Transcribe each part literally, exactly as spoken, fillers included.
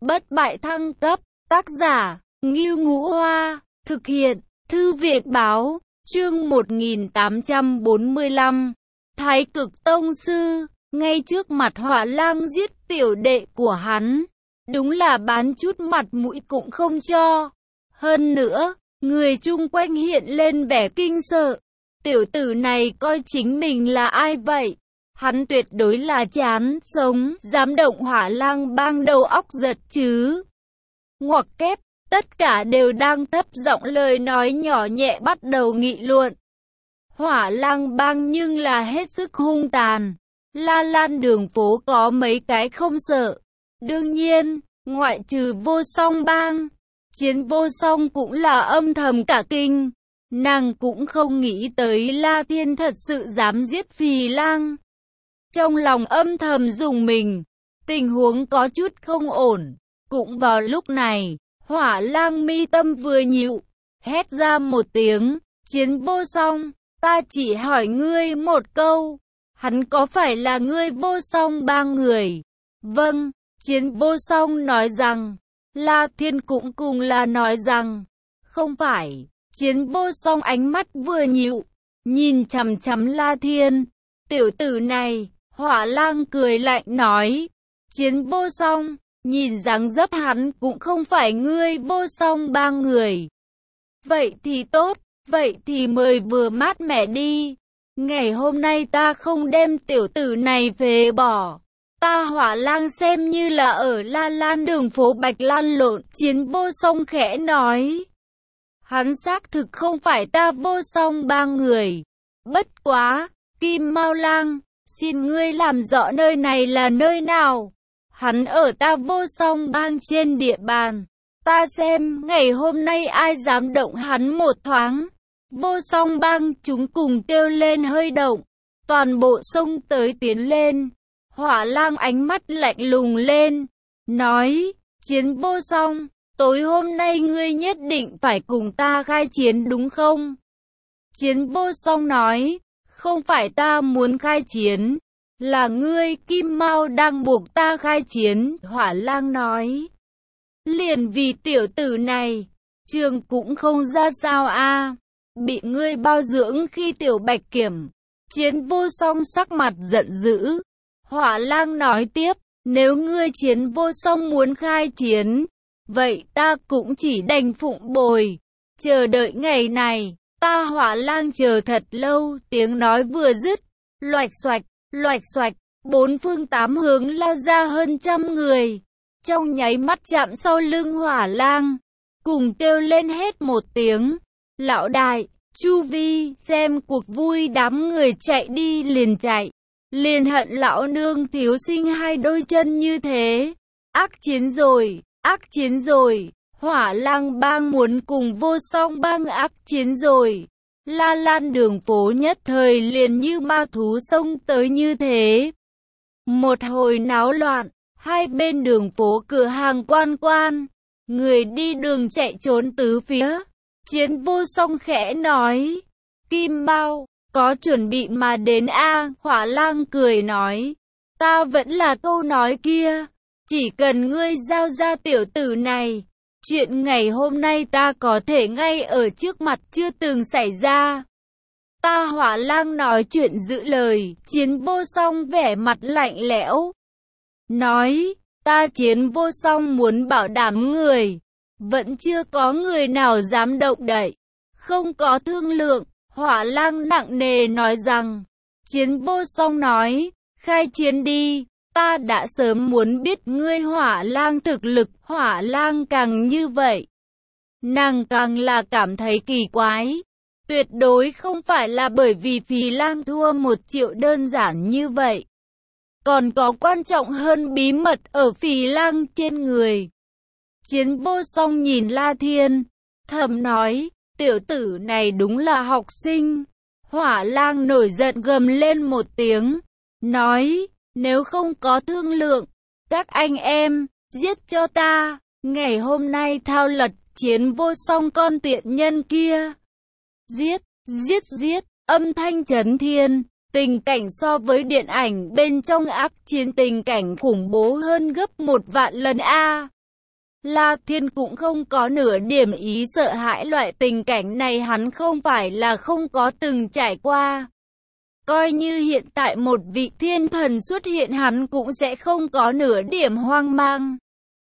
Bất bại thăng cấp, tác giả, Ngưu Ngũ Hoa, thực hiện, Thư viện báo, chương một nghìn tám trăm bốn mươi lăm. Thái Cực Tông Sư, ngay trước mặt Hỏa Lang giết tiểu đệ của hắn. Đúng là bán chút mặt mũi cũng không cho. Hơn nữa, người chung quanh hiện lên vẻ kinh sợ. Tiểu tử này coi chính mình là ai vậy? Hắn tuyệt đối là chán sống, dám động Hỏa Lang bang đầu óc giật chứ. Ngoặc kép, tất cả đều đang thấp giọng lời nói nhỏ nhẹ bắt đầu nghị luận. Hỏa Lang bang nhưng là hết sức hung tàn. La Lan đường phố có mấy cái không sợ. Đương nhiên, ngoại trừ Vô Song bang, Chiến Vô Song cũng là âm thầm cả kinh. Nàng cũng không nghĩ tới La Thiên thật sự dám giết Phì Lang. Trong lòng âm thầm rùng mình, tình huống có chút không ổn. Cũng vào lúc này, Hỏa Lang mi tâm vừa nhịu, hét ra một tiếng, Chiến Vô Song, ta chỉ hỏi ngươi một câu, hắn có phải là ngươi Vô Song bang người? Vâng, Chiến Vô Song nói rằng. La Thiên cũng cùng là nói rằng, không phải. Chiến Vô Song ánh mắt vừa nhịu, nhìn chằm chằm La Thiên. Tiểu tử này, Hỏa Lang cười lạnh nói, Chiến Vô Song, nhìn dáng dấp hắn cũng không phải ngươi Vô Song bang người. Vậy thì tốt, vậy thì mời vừa mát mẻ đi. Ngày hôm nay ta không đem tiểu tử này về bỏ. Ta Hỏa Lang xem như là ở La Lan đường phố Bạch Lan lộn. Chiến Vô Song khẽ nói, hắn xác thực không phải ta Vô Song bang người. Bất quá, Kim Mao Lang, xin ngươi làm rõ nơi này là nơi nào. Hắn ở ta Vô Song bang trên địa bàn. Ta xem ngày hôm nay ai dám động hắn một thoáng. Vô Song bang chúng cùng kêu lên hơi động. Toàn bộ xông tới tiến lên. Hỏa Lang ánh mắt lạnh lùng lên, nói, Chiến Vô Song, tối hôm nay ngươi nhất định phải cùng ta khai chiến đúng không? Chiến Vô Song nói, không phải ta muốn khai chiến, là ngươi Kim Mao đang buộc ta khai chiến. Hỏa Lang nói, liền vì tiểu tử này, trường cũng không ra sao a, bị ngươi bao dưỡng khi tiểu bạch kiểm. Chiến Vô Song sắc mặt giận dữ. Hỏa Lang nói tiếp, nếu ngươi Chiến Vô Song muốn khai chiến, vậy ta cũng chỉ đành phụng bồi, chờ đợi ngày này. Ta Hỏa Lang chờ thật lâu. Tiếng nói vừa dứt, loạch xoạch, loạch xoạch, bốn phương tám hướng lao ra hơn trăm người, trong nháy mắt chạm sau lưng Hỏa Lang, cùng kêu lên hết một tiếng, lão đại, chu vi, xem cuộc vui. Đám người chạy đi liền chạy, liền hận lão nương thiếu sinh hai đôi chân như thế. Ác chiến rồi, ác chiến rồi, Hỏa Lang bang muốn cùng Vô Song bang ác chiến rồi. La Lan đường phố nhất thời liền như ma thú xông tới như thế. Một hồi náo loạn, hai bên đường phố cửa hàng quan quan, người đi đường chạy trốn tứ phía. Chiến Vô Song khẽ nói, Kim Mao, có chuẩn bị mà đến a? Hỏa Lang cười nói, ta vẫn là câu nói kia, chỉ cần ngươi giao ra tiểu tử này, chuyện ngày hôm nay ta có thể ngay ở trước mặt chưa từng xảy ra. Ta Hỏa Lang nói chuyện giữ lời. Chiến Vô Song vẻ mặt lạnh lẽo, nói, ta Chiến Vô Song muốn bảo đảm người, vẫn chưa có người nào dám động đậy, không có thương lượng. Hỏa Lang nặng nề nói rằng, Chiến Vô Song nói, khai chiến đi, ta đã sớm muốn biết ngươi Hỏa Lang thực lực. Hỏa Lang càng như vậy, nàng càng là cảm thấy kỳ quái, tuyệt đối không phải là bởi vì Phì Lang thua một triệu đơn giản như vậy, còn có quan trọng hơn bí mật ở Phì Lang trên người. Chiến Vô Song nhìn La Thiên, thầm nói, tiểu tử này đúng là học sinh. Hỏa Lang nổi giận gầm lên một tiếng, nói, nếu không có thương lượng, các anh em, giết cho ta, ngày hôm nay thao lật Chiến Vô Song con tiện nhân kia. Giết, giết, giết, âm thanh chấn thiên, tình cảnh so với điện ảnh bên trong ác chiến tình cảnh khủng bố hơn gấp một vạn lần a. La Thiên cũng không có nửa điểm ý sợ hãi, loại tình cảnh này hắn không phải là không có từng trải qua. Coi như hiện tại một vị thiên thần xuất hiện hắn cũng sẽ không có nửa điểm hoang mang.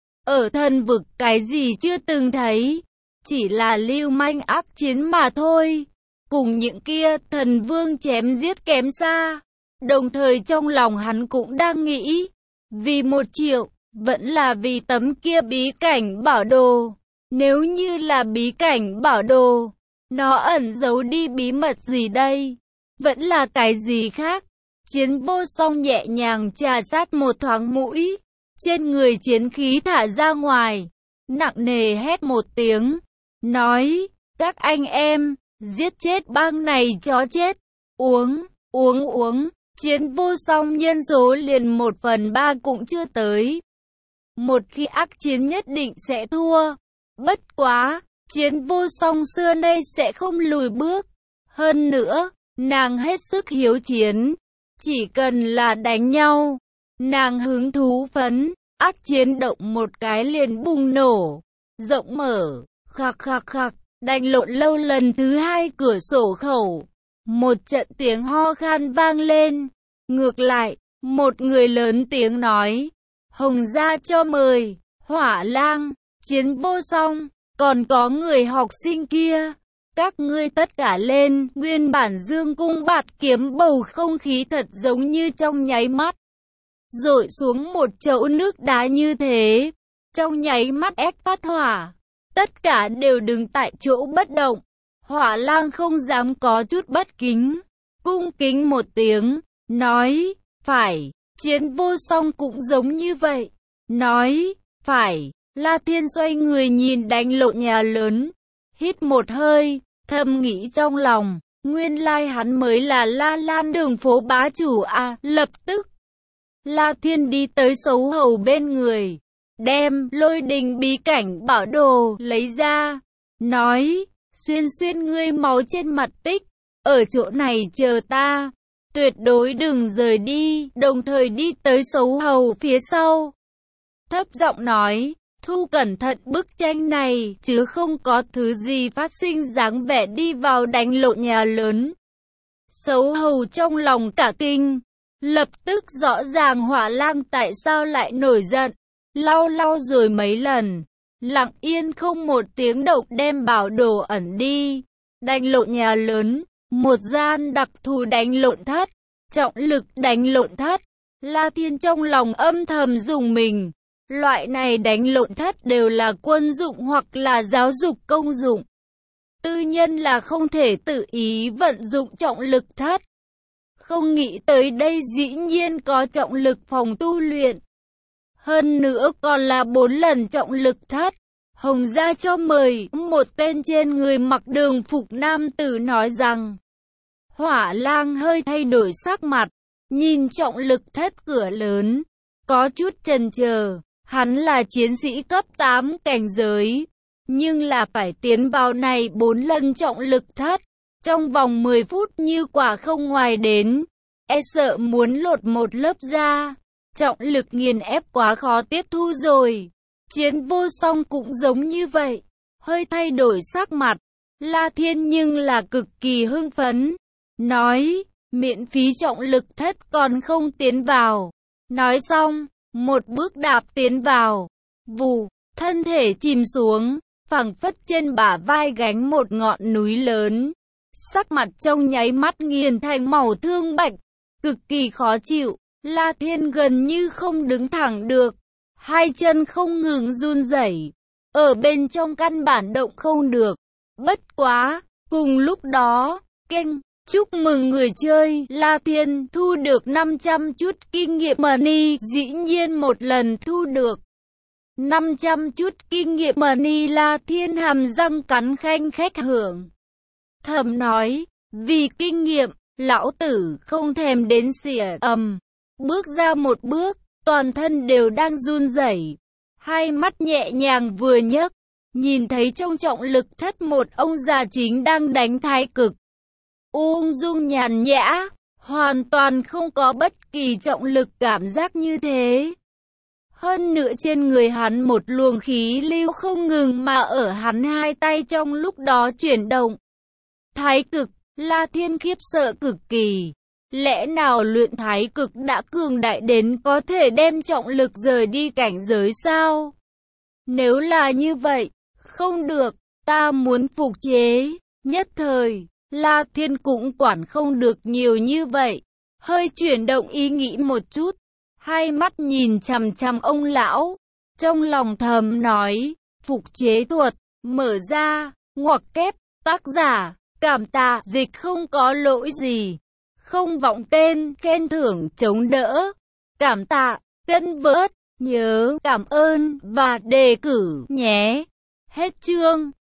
Ở thần vực cái gì chưa từng thấy, chỉ là lưu manh ác chiến mà thôi. Cùng những kia thần vương chém giết kém xa. Đồng thời trong lòng hắn cũng đang nghĩ, vì một triệu, vẫn là vì tấm kia bí cảnh bảo đồ. Nếu như là bí cảnh bảo đồ, nó ẩn giấu đi bí mật gì đây? Vẫn là cái gì khác? Chiến vô song nhẹ nhàng trà sát một thoáng mũi, trên người chiến khí thả ra ngoài, nặng nề hét một tiếng, nói, các anh em, giết chết bang này chó chết, uống, uống uống, chiến vô song nhân số liền một phần ba cũng chưa tới. Một khi ác chiến nhất định sẽ thua, bất quá, chiến vô song xưa nay sẽ không lùi bước, hơn nữa, nàng hết sức hiếu chiến, chỉ cần là đánh nhau, nàng hứng thú phấn, ác chiến động một cái liền bùng nổ, rộng mở, khạc khạc khạc, đánh lộn lâu lần thứ hai cửa sổ khẩu, một trận tiếng ho khan vang lên, ngược lại, một người lớn tiếng nói, Hồng gia cho mời, Hỏa Lang, chiến vô song, còn có người học sinh kia. Các ngươi tất cả lên, nguyên bản dương cung bạt kiếm bầu không khí thật giống như trong nháy mắt. Rội xuống một chậu nước đá như thế, trong nháy mắt ép phát hỏa. Tất cả đều đứng tại chỗ bất động. Hỏa Lang không dám có chút bất kính, cung kính một tiếng, nói, phải, chiến vô song cũng giống như vậy. Nói, phải, La Thiên xoay người nhìn đánh lộn nhà lớn, hít một hơi. Thầm nghĩ trong lòng, nguyên lai hắn mới là La Lan đường phố bá chủ à, lập tức. La Thiên đi tới xấu hầu bên người, đem lôi đình bí cảnh bảo đồ lấy ra, nói, xuyên xuyên ngươi máu trên mặt tích, ở chỗ này chờ ta, tuyệt đối đừng rời đi, đồng thời đi tới xấu hầu phía sau. Thấp giọng nói, thu cẩn thận bức tranh này, chứ không có thứ gì phát sinh dáng vẻ đi vào đánh lộn nhà lớn. Xấu hầu trong lòng cả kinh, lập tức rõ ràng Hỏa Lang tại sao lại nổi giận, lau lau rồi mấy lần, lặng yên không một tiếng động đem bảo đồ ẩn đi. Đánh lộn nhà lớn, một gian đặc thù đánh lộn thất, trọng lực đánh lộn thất. La Thiên trong lòng âm thầm dùng mình. Loại này đánh lộn thất đều là quân dụng hoặc là giáo dục công dụng. Tư nhân là không thể tự ý vận dụng trọng lực thất. Không nghĩ tới đây dĩ nhiên có trọng lực phòng tu luyện. Hơn nữa còn là bốn lần trọng lực thất. Hồng gia cho mời, một tên trên người mặc đường phục nam tử nói rằng. Hỏa Lang hơi thay đổi sắc mặt, nhìn trọng lực thất cửa lớn, có chút chần chờ. Hắn là chiến sĩ cấp tám cảnh giới, nhưng là phải tiến vào này bốn lần trọng lực thất, trong vòng mười phút như quả không ngoài đến, e sợ muốn lột một lớp da, trọng lực nghiền ép quá khó tiếp thu rồi. Chiến vô song cũng giống như vậy, hơi thay đổi sắc mặt, La Thiên nhưng là cực kỳ hưng phấn, nói, miễn phí trọng lực thất còn không tiến vào, nói xong. Một bước đạp tiến vào, vù, thân thể chìm xuống, phảng phất trên bả vai gánh một ngọn núi lớn. Sắc mặt trong nháy mắt nghiền thành màu thương bạch, cực kỳ khó chịu. La Thiên gần như không đứng thẳng được, hai chân không ngừng run rẩy, ở bên trong căn bản động không được. Bất quá, cùng lúc đó, keng. Chúc mừng người chơi, La Thiên thu được năm trăm chút kinh nghiệm money, dĩ nhiên một lần thu được năm trăm chút kinh nghiệm money. La Thiên hàm răng cắn khanh khách hưởng. Thầm nói, vì kinh nghiệm, lão tử không thèm đến xỉa ầm. Bước ra một bước, toàn thân đều đang run rẩy, hai mắt nhẹ nhàng vừa nhấc, nhìn thấy trong trọng lực thất một ông già chính đang đánh thái cực. Ung dung nhàn nhã, hoàn toàn không có bất kỳ trọng lực cảm giác như thế. Hơn nữa trên người hắn một luồng khí lưu không ngừng mà ở hắn hai tay trong lúc đó chuyển động. Thái cực, La Thiên khiếp sợ cực kỳ. Lẽ nào luyện thái cực đã cường đại đến có thể đem trọng lực rời đi cảnh giới sao? Nếu là như vậy, không được, ta muốn phục chế. Nhất thời, La Thiên cũng quản không được nhiều như vậy. Hơi chuyển động ý nghĩ một chút, hai mắt nhìn chằm chằm ông lão. Trong lòng thầm nói, phục chế thuật, mở ra, ngoặc kép, tác giả, cảm tạ, dịch không có lỗi gì. Không vọng tên, khen thưởng, chống đỡ. Cảm tạ, cân vớt, nhớ, cảm ơn, và đề cử nhé. Hết chương.